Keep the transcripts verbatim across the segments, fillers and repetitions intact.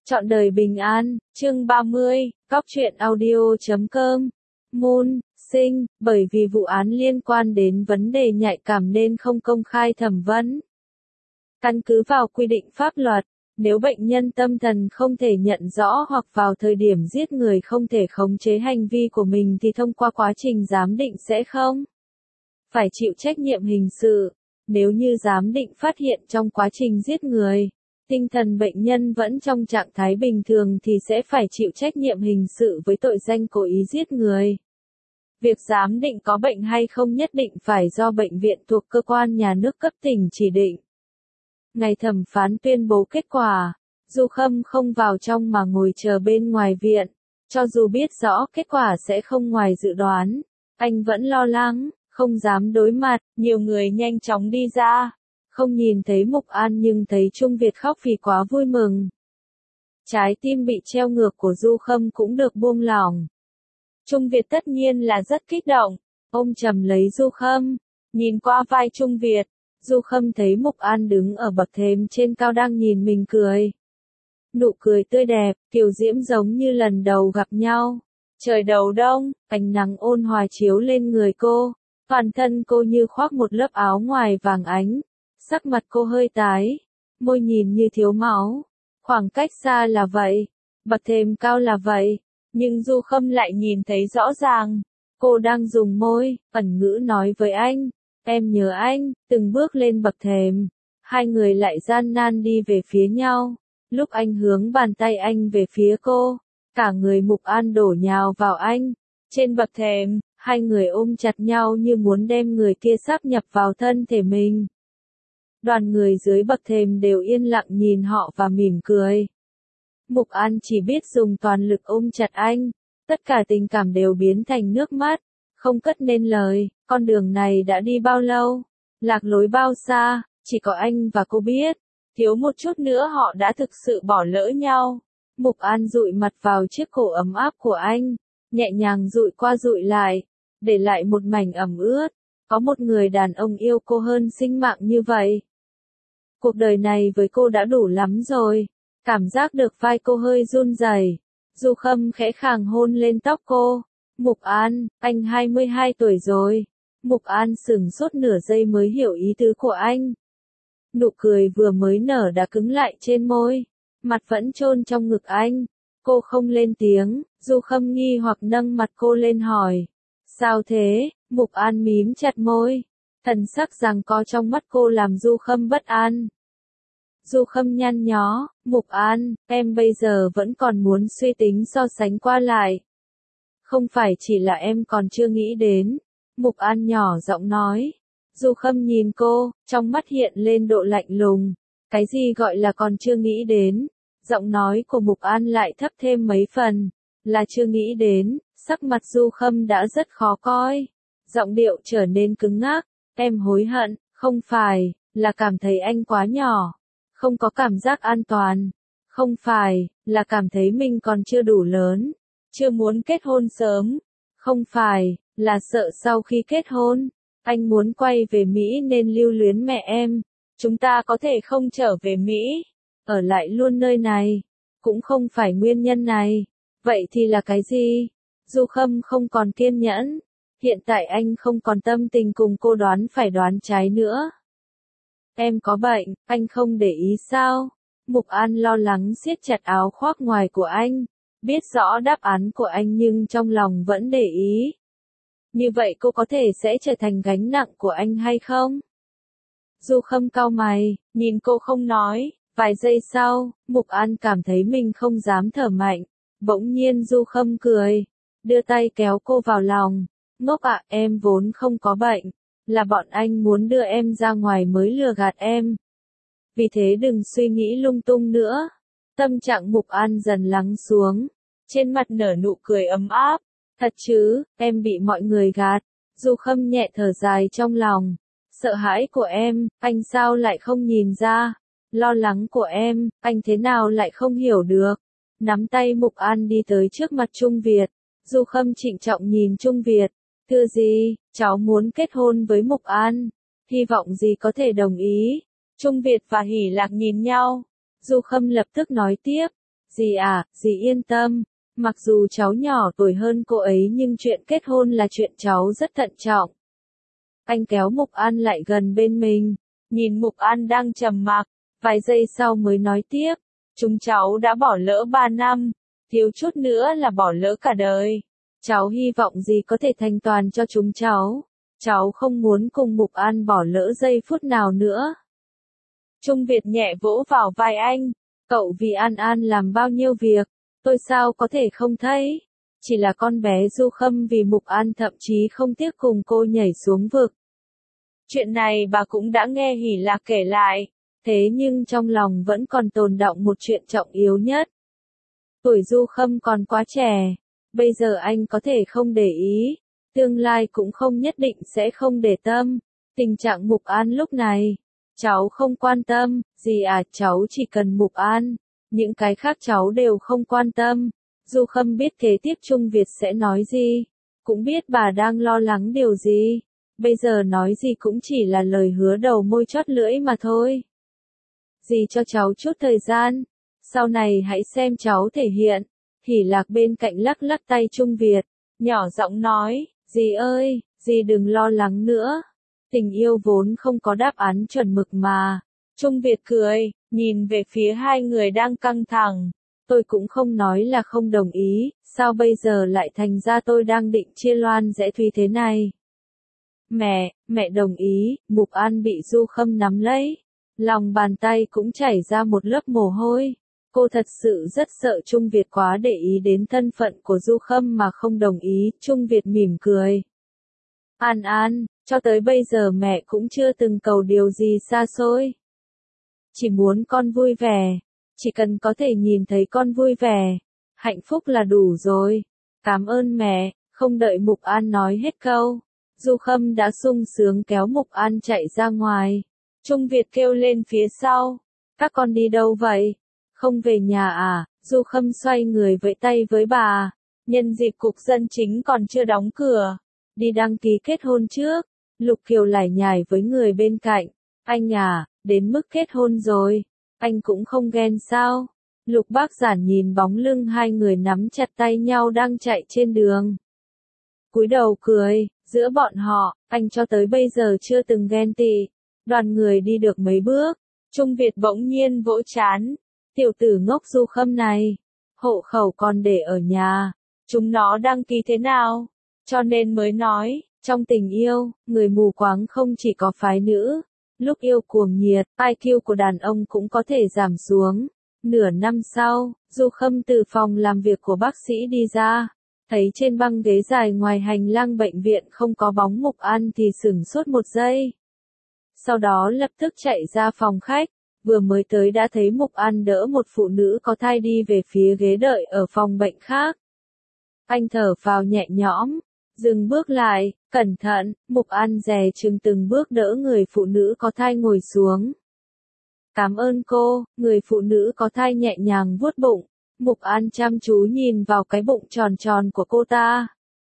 Trọn đời bình an, chương ba mươi, góc truyện audio chấm com. Moon, sinh, bởi vì vụ án liên quan đến vấn đề nhạy cảm nên không công khai thẩm vấn. Căn cứ vào quy định pháp luật, nếu bệnh nhân tâm thần không thể nhận rõ hoặc vào thời điểm giết người không thể khống chế hành vi của mình thì thông qua quá trình giám định sẽ không phải chịu trách nhiệm hình sự. Nếu như giám định phát hiện trong quá trình giết người, tinh thần bệnh nhân vẫn trong trạng thái bình thường thì sẽ phải chịu trách nhiệm hình sự với tội danh cố ý giết người. Việc giám định có bệnh hay không nhất định phải do bệnh viện thuộc cơ quan nhà nước cấp tỉnh chỉ định. Ngày thẩm phán tuyên bố kết quả, Du Khâm không vào trong mà ngồi chờ bên ngoài viện. Cho dù biết rõ kết quả sẽ không ngoài dự đoán, anh vẫn lo lắng, không dám đối mặt. Nhiều người nhanh chóng đi ra. Không nhìn thấy Mục An nhưng thấy Trung Việt khóc vì quá vui mừng. Trái tim bị treo ngược của Du Khâm cũng được buông lỏng. Trung Việt tất nhiên là rất kích động, ôm chầm lấy Du Khâm, nhìn qua vai Trung Việt, Du Khâm thấy Mục An đứng ở bậc thềm trên cao đang nhìn mình cười. Nụ cười tươi đẹp, kiều diễm giống như lần đầu gặp nhau. Trời đầu đông, ánh nắng ôn hòa chiếu lên người cô, toàn thân cô như khoác một lớp áo ngoài vàng ánh. Sắc mặt cô hơi tái, môi nhìn như thiếu máu. Khoảng cách xa là vậy, bậc thềm cao là vậy, nhưng Du Khâm lại nhìn thấy rõ ràng. Cô đang dùng môi, ẩn ngữ nói với anh, em nhớ anh. Từng bước lên bậc thềm, hai người lại gian nan đi về phía nhau. Lúc anh hướng bàn tay anh về phía cô, cả người Mục An đổ nhào vào anh. Trên bậc thềm, hai người ôm chặt nhau như muốn đem người kia sáp nhập vào thân thể mình. Đoàn người dưới bậc thềm đều yên lặng nhìn họ và mỉm cười. Mục An chỉ biết dùng toàn lực ôm chặt anh, tất cả tình cảm đều biến thành nước mắt, không cất nên lời. Con đường này đã đi bao lâu, lạc lối bao xa, chỉ có anh và cô biết. Thiếu một chút nữa họ đã thực sự bỏ lỡ nhau. Mục An dụi mặt vào chiếc cổ ấm áp của anh, nhẹ nhàng dụi qua dụi lại, để lại một mảnh ẩm ướt. Có một người đàn ông yêu cô hơn sinh mạng như vậy. Cuộc đời này với cô đã đủ lắm rồi. Cảm giác được vai cô hơi run rẩy. Du Khâm khẽ khàng hôn lên tóc cô. Mục An, anh hai mươi hai tuổi rồi. Mục An sửng sốt nửa giây mới hiểu ý tứ của anh. Nụ cười vừa mới nở đã cứng lại trên môi. Mặt vẫn chôn trong ngực anh. Cô không lên tiếng. Du Khâm nghi hoặc nâng mặt cô lên hỏi. Sao thế? Mục An mím chặt môi. Thần sắc giằng co trong mắt cô làm Du Khâm bất an. Du Khâm nhăn nhó, Mục An, em bây giờ vẫn còn muốn suy tính so sánh qua lại. Không phải chỉ là em còn chưa nghĩ đến. Mục An nhỏ giọng nói. Du Khâm nhìn cô, trong mắt hiện lên độ lạnh lùng. Cái gì gọi là còn chưa nghĩ đến? Giọng nói của Mục An lại thấp thêm mấy phần. Là chưa nghĩ đến, sắc mặt Du Khâm đã rất khó coi. Giọng điệu trở nên cứng ngắc. Em hối hận, không phải, là cảm thấy anh quá nhỏ. Không có cảm giác an toàn. Không phải, là cảm thấy mình còn chưa đủ lớn. Chưa muốn kết hôn sớm. Không phải, là sợ sau khi kết hôn, anh muốn quay về Mỹ nên lưu luyến mẹ em. Chúng ta có thể không trở về Mỹ, ở lại luôn nơi này. Cũng không phải nguyên nhân này. Vậy thì là cái gì? Du Khâm không còn kiên nhẫn. Hiện tại anh không còn tâm tình cùng cô đoán phải đoán trái nữa. Em có bệnh, anh không để ý sao? Mục An lo lắng siết chặt áo khoác ngoài của anh. Biết rõ đáp án của anh nhưng trong lòng vẫn để ý. Như vậy cô có thể sẽ trở thành gánh nặng của anh hay không? Du Khâm cau mày, nhìn cô không nói. Vài giây sau, Mục An cảm thấy mình không dám thở mạnh. Bỗng nhiên Du Khâm cười, đưa tay kéo cô vào lòng. Ngốc ạ, em vốn không có bệnh. Là bọn anh muốn đưa em ra ngoài mới lừa gạt em. Vì thế đừng suy nghĩ lung tung nữa. Tâm trạng Mục An dần lắng xuống. Trên mặt nở nụ cười ấm áp. Thật chứ, em bị mọi người gạt. Du Khâm nhẹ thở dài trong lòng. Sợ hãi của em, anh sao lại không nhìn ra. Lo lắng của em, anh thế nào lại không hiểu được. Nắm tay Mục An đi tới trước mặt Trung Việt. Du Khâm trịnh trọng nhìn Trung Việt. Thưa gì, cháu muốn kết hôn với Mục An. Hy vọng gì có thể đồng ý. Trung Việt và Hỷ Lạc nhìn nhau. Du Khâm lập tức nói tiếp. Dì à, dì yên tâm. Mặc dù cháu nhỏ tuổi hơn cô ấy nhưng chuyện kết hôn là chuyện cháu rất thận trọng. Anh kéo Mục An lại gần bên mình, nhìn Mục An đang trầm mặc, vài giây sau mới nói tiếp, chúng cháu đã bỏ lỡ ba năm, thiếu chút nữa là bỏ lỡ cả đời. Cháu hy vọng dì có thể thành toàn cho chúng cháu. Cháu không muốn cùng Mục An bỏ lỡ giây phút nào nữa. Trung Việt nhẹ vỗ vào vai anh, cậu vì An An làm bao nhiêu việc, tôi sao có thể không thấy. Chỉ là con bé Du Khâm vì Mục An thậm chí không tiếc cùng cô nhảy xuống vực. Chuyện này bà cũng đã nghe Hỷ Lạc kể lại, thế nhưng trong lòng vẫn còn tồn đọng một chuyện trọng yếu nhất. Tuổi Du Khâm còn quá trẻ, bây giờ anh có thể không để ý, tương lai cũng không nhất định sẽ không để tâm. Tình trạng Mục An lúc này, cháu không quan tâm, gì à, cháu chỉ cần Mục An, những cái khác cháu đều không quan tâm. Du Khâm biết kế tiếp Trung Việt sẽ nói gì, cũng biết bà đang lo lắng điều gì, bây giờ nói gì cũng chỉ là lời hứa đầu môi chót lưỡi mà thôi. Dì cho cháu chút thời gian, sau này hãy xem cháu thể hiện. Hỷ Lạc bên cạnh lắc lắc tay Trung Việt, nhỏ giọng nói, dì ơi, dì đừng lo lắng nữa. Tình yêu vốn không có đáp án chuẩn mực mà. Trung Việt cười, nhìn về phía hai người đang căng thẳng. Tôi cũng không nói là không đồng ý, sao bây giờ lại thành ra tôi đang định chia loan rẽ thùy thế này. Mẹ, mẹ đồng ý. Mục An bị Du Khâm nắm lấy, lòng bàn tay cũng chảy ra một lớp mồ hôi. Cô thật sự rất sợ Trung Việt quá để ý đến thân phận của Du Khâm mà không đồng ý. Trung Việt mỉm cười. An An, cho tới bây giờ mẹ cũng chưa từng cầu điều gì xa xôi. Chỉ muốn con vui vẻ, chỉ cần có thể nhìn thấy con vui vẻ, hạnh phúc là đủ rồi. Cảm ơn mẹ. Không đợi Mục An nói hết câu, Du Khâm đã sung sướng kéo Mục An chạy ra ngoài. Trung Việt kêu lên phía sau, các con đi đâu vậy? Không về nhà à? Du Khâm xoay người vẫy tay với bà, nhân dịp cục dân chính còn chưa đóng cửa, đi đăng ký kết hôn trước. Lục Kiều lải nhải với người bên cạnh, anh à, đến mức kết hôn rồi, anh cũng không ghen sao? Lục Bác Giản nhìn bóng lưng hai người nắm chặt tay nhau đang chạy trên đường, cúi đầu cười, giữa bọn họ, anh cho tới bây giờ chưa từng ghen tị. Đoàn người đi được mấy bước, Trung Việt bỗng nhiên vỗ trán, tiểu tử ngốc Du Khâm này, hộ khẩu còn để ở nhà, chúng nó đăng ký thế nào? Cho nên mới nói, trong tình yêu, người mù quáng không chỉ có phái nữ, lúc yêu cuồng nhiệt, i kiu của đàn ông cũng có thể giảm xuống. Nửa năm sau, Du Khâm từ phòng làm việc của bác sĩ đi ra, thấy trên băng ghế dài ngoài hành lang bệnh viện không có bóng Mục An thì sửng sốt một giây. Sau đó lập tức chạy ra phòng khách, vừa mới tới đã thấy Mục An đỡ một phụ nữ có thai đi về phía ghế đợi ở phòng bệnh khác. Anh thở phào nhẹ nhõm, dừng bước lại, cẩn thận. Mục An dè chừng từng bước đỡ người phụ nữ có thai ngồi xuống. Cảm ơn cô. Người phụ nữ có thai nhẹ nhàng vuốt bụng. Mục An chăm chú nhìn vào cái bụng tròn tròn của cô ta,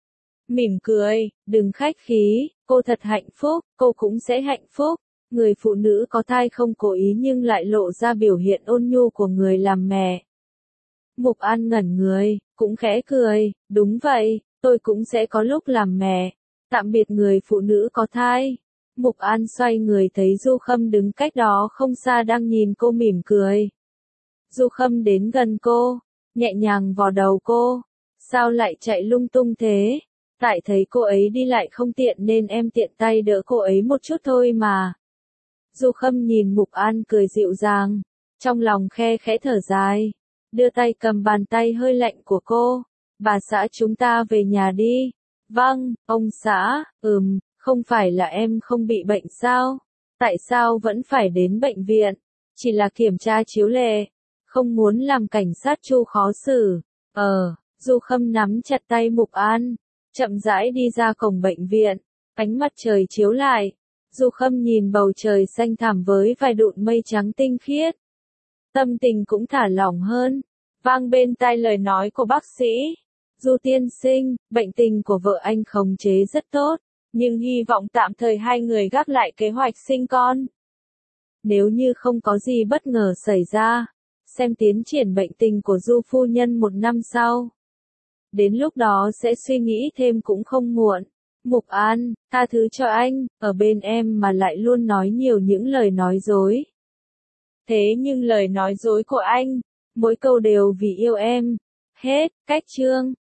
mỉm cười, đừng khách khí, cô thật hạnh phúc, cô cũng sẽ hạnh phúc. Người phụ nữ có thai không cố ý nhưng lại lộ ra biểu hiện ôn nhu của người làm mẹ. Mục An ngẩn người, cũng khẽ cười, đúng vậy, tôi cũng sẽ có lúc làm mẹ. Tạm biệt người phụ nữ có thai. Mục An xoay người thấy Du Khâm đứng cách đó không xa đang nhìn cô mỉm cười. Du Khâm đến gần cô, nhẹ nhàng vò đầu cô. Sao lại chạy lung tung thế? Tại thấy cô ấy đi lại không tiện nên em tiện tay đỡ cô ấy một chút thôi mà. Du Khâm nhìn Mục An cười dịu dàng, trong lòng khe khẽ thở dài, đưa tay cầm bàn tay hơi lạnh của cô. Bà xã chúng ta về nhà đi. Vâng, ông xã. Ừm, không phải là em không bị bệnh sao? Tại sao vẫn phải đến bệnh viện? Chỉ là kiểm tra chiếu lệ, không muốn làm cảnh sát Chu khó xử. Ờ, Du Khâm nắm chặt tay Mục An, chậm rãi đi ra cổng bệnh viện. Ánh mặt trời chiếu lại, Du Khâm nhìn bầu trời xanh thẳm với vài đụn mây trắng tinh khiết. Tâm tình cũng thả lỏng hơn. Vang bên tai lời nói của bác sĩ. Du tiên sinh, bệnh tình của vợ anh khống chế rất tốt, nhưng hy vọng tạm thời hai người gác lại kế hoạch sinh con. Nếu như không có gì bất ngờ xảy ra, xem tiến triển bệnh tình của Du phu nhân một năm sau. Đến lúc đó sẽ suy nghĩ thêm cũng không muộn. Mục An, tha thứ cho anh, ở bên em mà lại luôn nói nhiều những lời nói dối. Thế nhưng lời nói dối của anh, mỗi câu đều vì yêu em. Hết, cách chương.